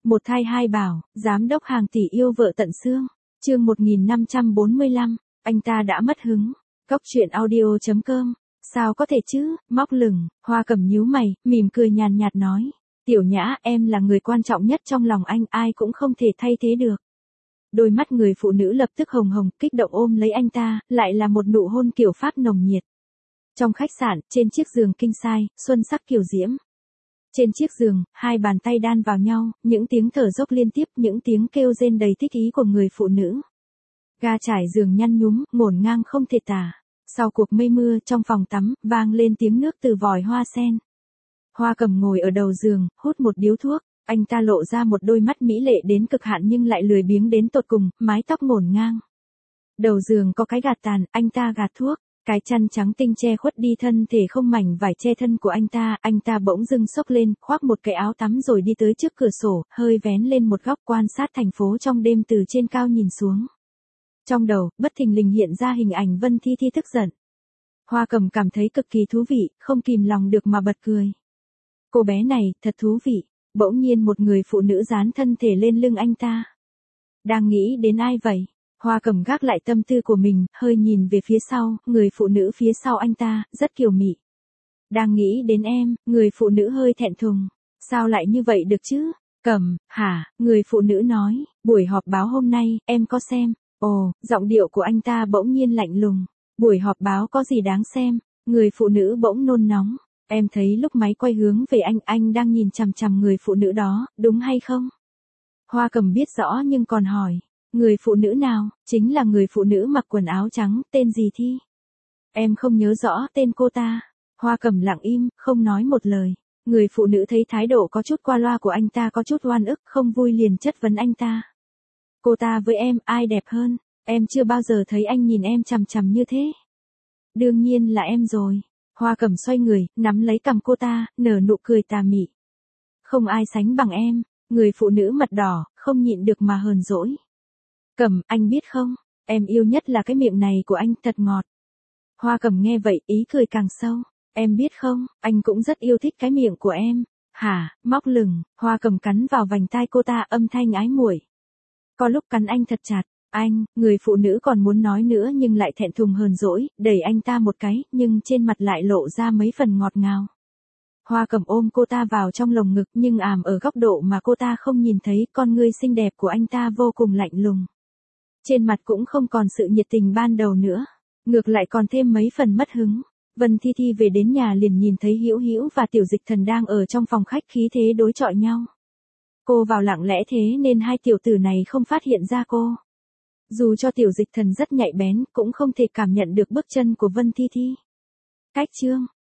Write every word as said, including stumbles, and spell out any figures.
Một thai hai bảo, giám đốc hàng tỷ yêu vợ tận xương. Chương một nghìn năm trăm bốn mươi lăm, anh ta đã mất hứng. Cốc truyện audio chấm com. Sao có thể chứ, móc lửng, Hoa Cẩm nhíu mày, mỉm cười nhàn nhạt nói. Tiểu Nhã, em là người quan trọng nhất trong lòng anh, ai cũng không thể thay thế được. Đôi mắt người phụ nữ lập tức hồng hồng, kích động ôm lấy anh ta, lại là một nụ hôn kiểu Pháp nồng nhiệt. Trong khách sạn, trên chiếc giường king size, xuân sắc kiều diễm. Trên chiếc giường, hai bàn tay đan vào nhau, những tiếng thở dốc liên tiếp, những tiếng kêu rên đầy thích ý của người phụ nữ. Ga trải giường nhăn nhúm, ngổn ngang không thể tả. Sau cuộc mây mưa, trong phòng tắm, vang lên tiếng nước từ vòi hoa sen. Hoa Cẩm ngồi ở đầu giường, hút một điếu thuốc, anh ta lộ ra một đôi mắt mỹ lệ đến cực hạn nhưng lại lười biếng đến tột cùng, mái tóc ngổn ngang. Đầu giường có cái gạt tàn, anh ta gạt thuốc. Cái chăn trắng tinh che khuất đi thân thể không mảnh vải che thân của anh ta, anh ta bỗng dưng xốc lên, khoác một cái áo tắm rồi đi tới trước cửa sổ, hơi vén lên một góc quan sát thành phố trong đêm từ trên cao nhìn xuống. Trong đầu, bất thình lình hiện ra hình ảnh Vân Thi Thi tức giận. Hoa Cẩm cảm thấy cực kỳ thú vị, không kìm lòng được mà bật cười. Cô bé này, thật thú vị, bỗng nhiên một người phụ nữ dán thân thể lên lưng anh ta. Đang nghĩ đến ai vậy? Hoa Cẩm gác lại tâm tư của mình, hơi nhìn về phía sau, người phụ nữ phía sau anh ta, rất kiều mị. Đang nghĩ đến em, người phụ nữ hơi thẹn thùng. Sao lại như vậy được chứ? Cẩm, hả, người phụ nữ nói, buổi họp báo hôm nay, em có xem. Ồ, giọng điệu của anh ta bỗng nhiên lạnh lùng. Buổi họp báo có gì đáng xem? Người phụ nữ bỗng nôn nóng. Em thấy lúc máy quay hướng về anh, anh đang nhìn chằm chằm người phụ nữ đó, đúng hay không? Hoa Cẩm biết rõ nhưng còn hỏi. Người phụ nữ nào? Chính là người phụ nữ mặc quần áo trắng, tên gì Thi? Em không nhớ rõ tên cô ta. Hoa Cẩm lặng im, không nói một lời. Người phụ nữ thấy thái độ có chút qua loa của anh ta có chút oan ức, không vui liền chất vấn anh ta. Cô ta với em, ai đẹp hơn? Em chưa bao giờ thấy anh nhìn em chằm chằm như thế. Đương nhiên là em rồi. Hoa Cẩm xoay người, nắm lấy cằm cô ta, nở nụ cười tà mị. Không ai sánh bằng em. Người phụ nữ mặt đỏ, không nhịn được mà hờn dỗi. Cẩm, anh biết không, em yêu nhất là cái miệng này của anh, thật ngọt. Hoa Cẩm nghe vậy, ý cười càng sâu. Em biết không, anh cũng rất yêu thích cái miệng của em. Hả, móc lửng, Hoa Cẩm cắn vào vành tai cô ta, âm thanh ái muội. Có lúc cắn anh thật chặt. Anh, người phụ nữ còn muốn nói nữa nhưng lại thẹn thùng hờn dỗi, đẩy anh ta một cái, nhưng trên mặt lại lộ ra mấy phần ngọt ngào. Hoa Cẩm ôm cô ta vào trong lồng ngực nhưng ảm ở góc độ mà cô ta không nhìn thấy, con ngươi xinh đẹp của anh ta vô cùng lạnh lùng. Trên mặt cũng không còn sự nhiệt tình ban đầu nữa, ngược lại còn thêm mấy phần mất hứng. Vân Thi Thi về đến nhà liền nhìn thấy Hữu Hữu và Tiểu Dịch Thần đang ở trong phòng khách khí thế đối chọi nhau. Cô vào lặng lẽ thế nên hai tiểu tử này không phát hiện ra cô. Dù cho Tiểu Dịch Thần rất nhạy bén, cũng không thể cảm nhận được bước chân của Vân Thi Thi. Cách chương